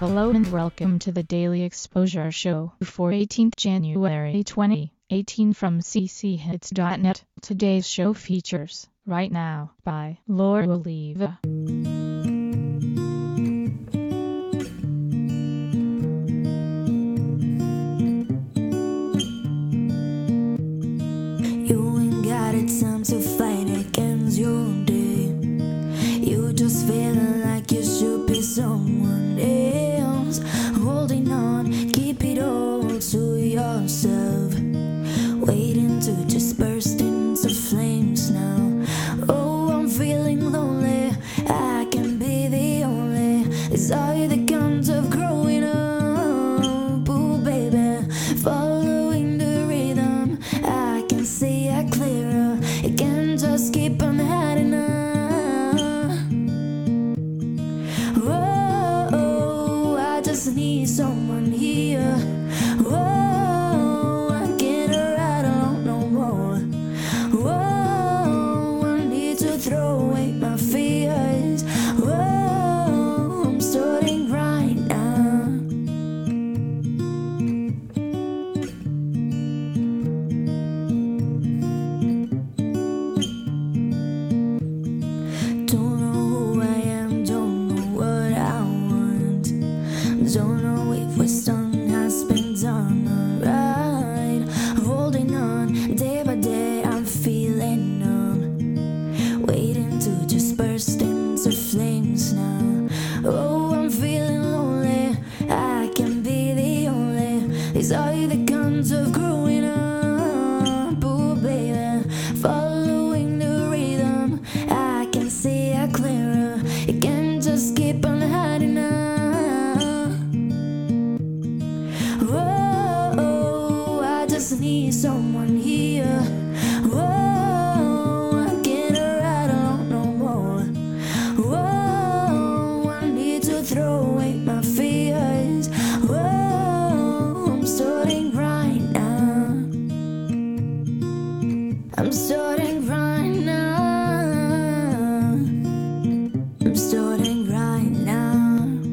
Hello and welcome to the Daily Exposure Show for 18th January 2018 from cchits.net. Today's show features Right Now by Laura Oliva. You ain't got a time to fight against your day. You just feeling like you should be someone else. Holding on, keep it all to yourself. Waiting to just burst into flames now. Oh, I'm feeling lonely. I can be the only. It's all the comes of growing up. Ooh, baby, following the rhythm. I can see it clearer. It can't just keep on hiding up. Oh, I just need someone here. Oh, I can't ride alone no more. Oh, I need to throw away my fears. Oh, I'm starting right now. Don't know who I am, don't know what I want. Don't know if what's done has been done alright. Holding on, day by day I'm feeling numb. Waiting to just burst into flames now. Oh, I'm feeling lonely. I can be the only. These are the kinds of growing up. Ooh, baby, following the rhythm. I can see it clearer. You can't just keep on hiding now. Whoa, I just need someone here. Whoa, I can't ride alone no more. Whoa, I need to throw away my fears. Whoa, I'm starting right now. I'm starting right now. I'm starting right now.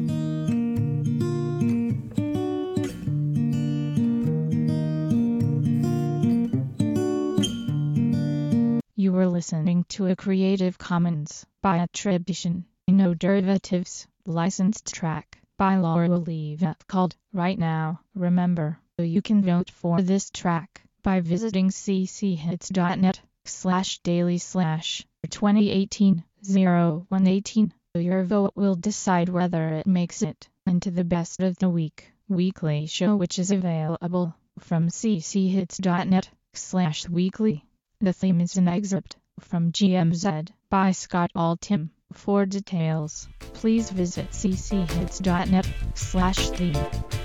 You were listening to a Creative Commons by attribution, no derivatives, licensed track by Laura Oliva called Right Now. Remember, you can vote for this track by visiting cchits.net/daily/2018-0118. Your vote will decide whether it makes it into the Best of the Week weekly show, which is available from cchits.net/weekly. The theme is an excerpt from GMZ by Scott Altham. For details, please visit cchits.net/theme.